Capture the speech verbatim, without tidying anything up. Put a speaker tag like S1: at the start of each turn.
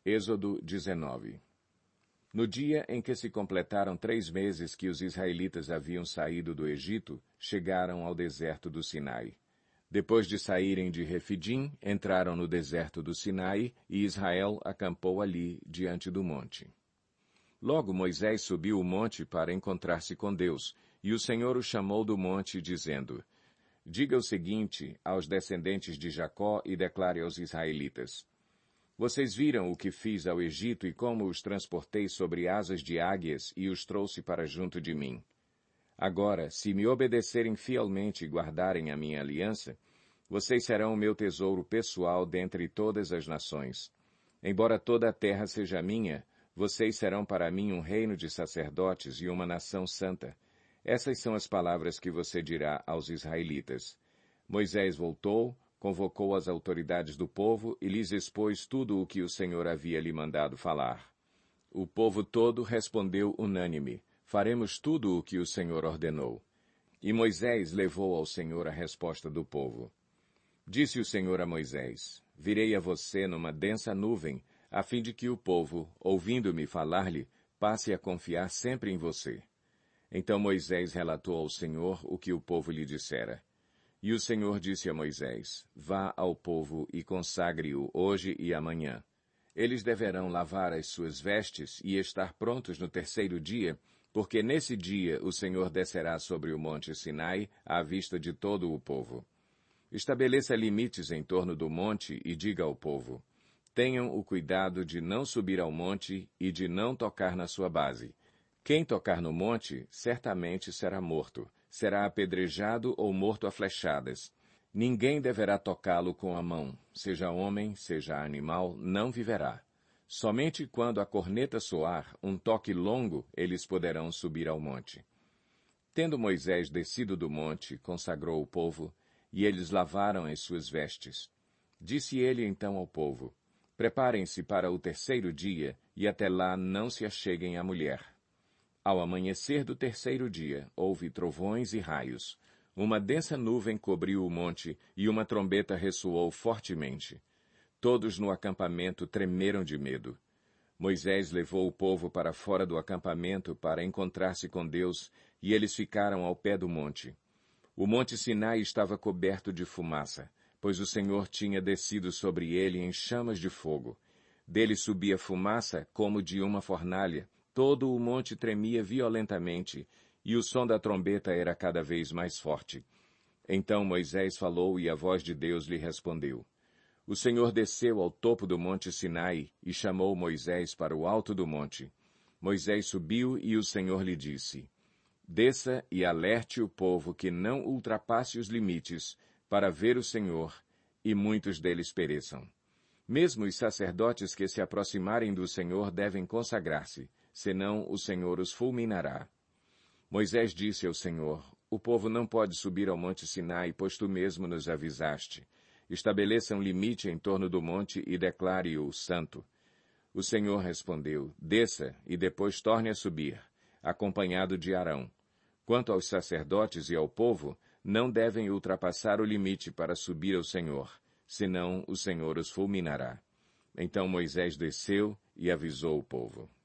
S1: Êxodo dezenove. No dia em que se completaram três meses que os israelitas haviam saído do Egito, chegaram ao deserto do Sinai. Depois de saírem de Refidim, entraram no deserto do Sinai, e Israel acampou ali, diante do monte. Logo Moisés subiu o monte para encontrar-se com Deus, e o Senhor o chamou do monte, dizendo: Diga o seguinte aos descendentes de Jacó e declare aos israelitas: Vocês viram o que fiz ao Egito e como os transportei sobre asas de águias e os trouxe para junto de mim. Agora, se me obedecerem fielmente e guardarem a minha aliança, vocês serão o meu tesouro pessoal dentre todas as nações. Embora toda a terra seja minha, vocês serão para mim um reino de sacerdotes e uma nação santa. Essas são as palavras que você dirá aos israelitas. Moisés voltou, convocou as autoridades do povo e lhes expôs tudo o que o Senhor havia lhe mandado falar. O povo todo respondeu unânime: Faremos tudo o que o Senhor ordenou. E Moisés levou ao Senhor a resposta do povo. Disse o Senhor a Moisés: Virei a você numa densa nuvem, a fim de que o povo, ouvindo-me falar-lhe, passe a confiar sempre em você. Então Moisés relatou ao Senhor o que o povo lhe dissera. E o Senhor disse a Moisés: Vá ao povo e consagre-o hoje e amanhã. Eles deverão lavar as suas vestes e estar prontos no terceiro dia, porque nesse dia o Senhor descerá sobre o monte Sinai à vista de todo o povo. Estabeleça limites em torno do monte e diga ao povo: Tenham o cuidado de não subir ao monte e de não tocar na sua base. Quem tocar no monte, certamente será morto. Será apedrejado ou morto a flechadas. Ninguém deverá tocá-lo com a mão, seja homem, seja animal, não viverá. Somente quando a corneta soar, um toque longo, eles poderão subir ao monte. Tendo Moisés descido do monte, consagrou o povo, e eles lavaram as suas vestes. Disse ele então ao povo: Preparem-se para o terceiro dia, e até lá não se acheguem à mulher. Ao amanhecer do terceiro dia, houve trovões e raios. Uma densa nuvem cobriu o monte, e uma trombeta ressoou fortemente. Todos no acampamento tremeram de medo. Moisés levou o povo para fora do acampamento para encontrar-se com Deus, e eles ficaram ao pé do monte. O monte Sinai estava coberto de fumaça, pois o Senhor tinha descido sobre ele em chamas de fogo. Dele subia fumaça como de uma fornalha. Todo o monte tremia violentamente, e o som da trombeta era cada vez mais forte. Então Moisés falou, e a voz de Deus lhe respondeu. O Senhor desceu ao topo do monte Sinai e chamou Moisés para o alto do monte. Moisés subiu e o Senhor lhe disse: Desça e alerte o povo que não ultrapasse os limites para ver o Senhor, e muitos deles pereçam. Mesmo os sacerdotes que se aproximarem do Senhor devem consagrar-se, senão o Senhor os fulminará. Moisés disse ao Senhor: O povo não pode subir ao monte Sinai, pois tu mesmo nos avisaste. Estabeleça um limite em torno do monte e declare-o santo. O Senhor respondeu: Desça e depois torne a subir, acompanhado de Arão. Quanto aos sacerdotes e ao povo, não devem ultrapassar o limite para subir ao Senhor, senão o Senhor os fulminará. Então Moisés desceu e avisou o povo.